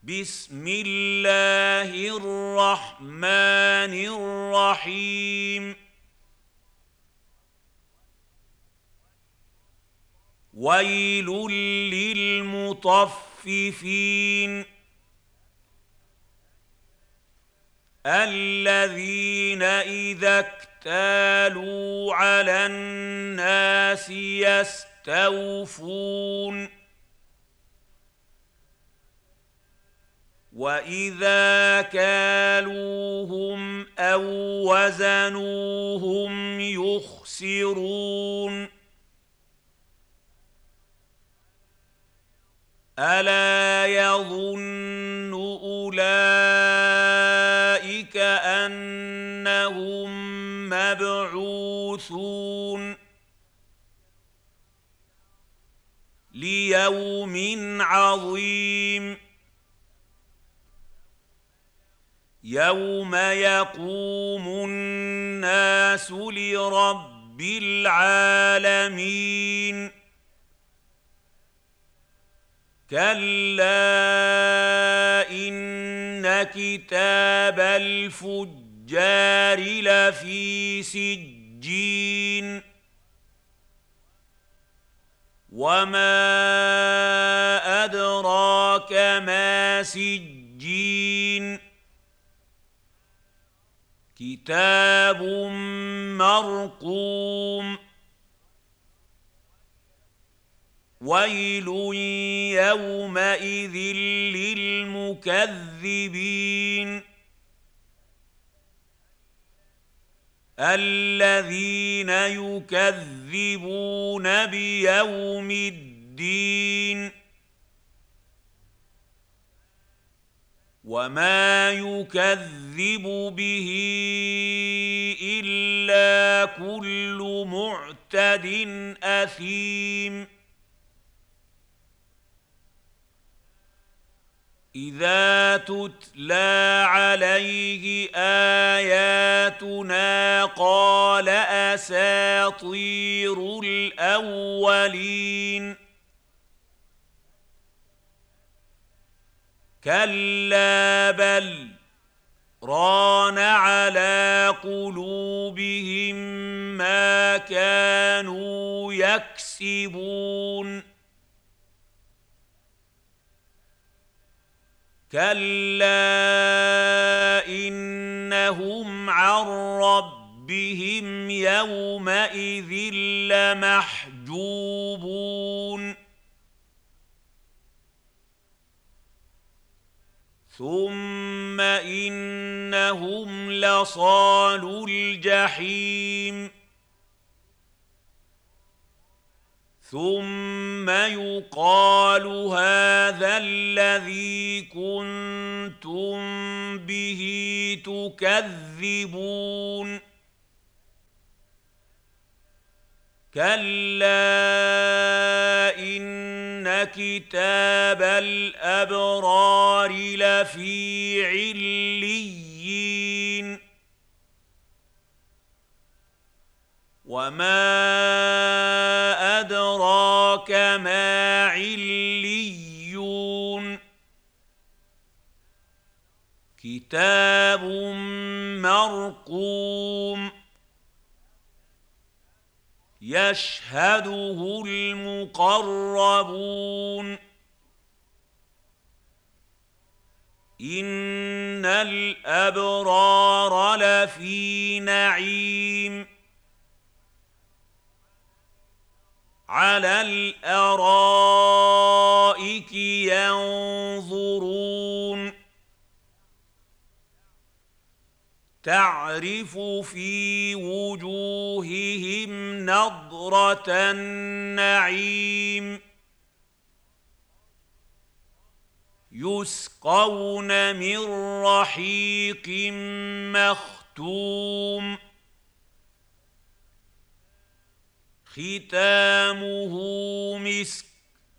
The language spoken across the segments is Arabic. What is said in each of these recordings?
بسم الله الرحمن الرحيم ويل للمطففين الذين إذا اكتالوا على الناس يستوفون وإذا كالوهم أو وزنوهم يخسرون ألا يظن أولئك أنهم مبعوثون ليوم عظيم يوم يقوم الناس لرب العالمين كلا إن كتاب الفجار لفي سجين وما أدراك ما سجين كتاب مرقوم ويل يومئذ للمكذبين الذين يكذبون بيوم الدين وما يكذب به إلا كل معتد أثيم إذا تتلى عليه آياتنا قال أساطير الأولين كلا بل ران على قلوبهم ما كانوا يكسبون كلا إنهم عن ربهم يومئذ لمحجوبون ثم إنهم لصالو الجحيم ثم يقال هذا الذي كنتم به تكذبون كلا إن كتاب الأبرار لفي عليين وما أدراك ما عليون كتاب مرقوم يشهده المقربون إن الأبرار لفي نعيم على الأرائك ينظرون تعرف في وجوههم نضرة النعيم يسقون من رحيق مختوم ختامه مسك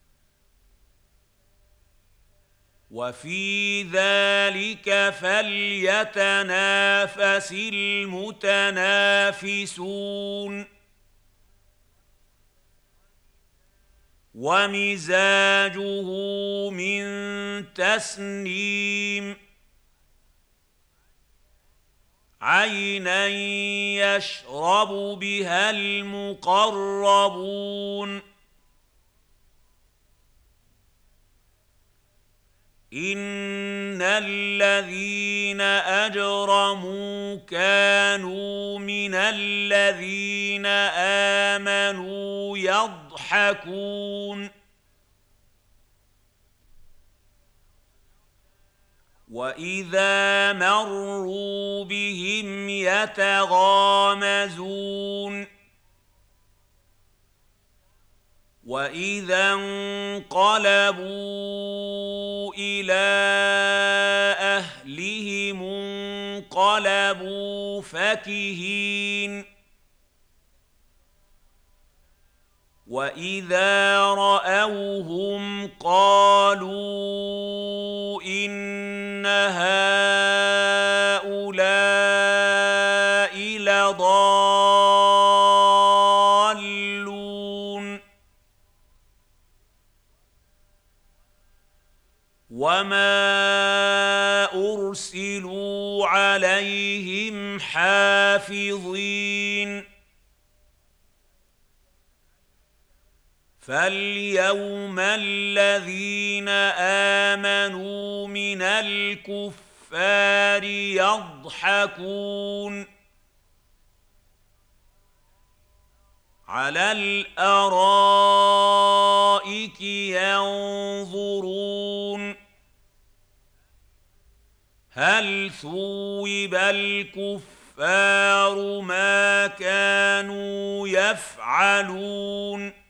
وفي ذلك فليتنافس المتنافسون ومزاجه من تسنيم عينا يشرب بها المقربون إن الذين أجرموا كانوا من الذين آمنوا يضحكون وإذا مروا بهم يتغامزون وإذا انقلبوا إلى أهلهم انقلبوا فكهين وإذا رأوهم قالوا إن هؤلاء لضالون وما أرسلوا عليهم حافظين فاليوم الذين آمنوا من الكفار يضحكون على الأرائك ينظرون هل ثوب الكفار ما كانوا يفعلون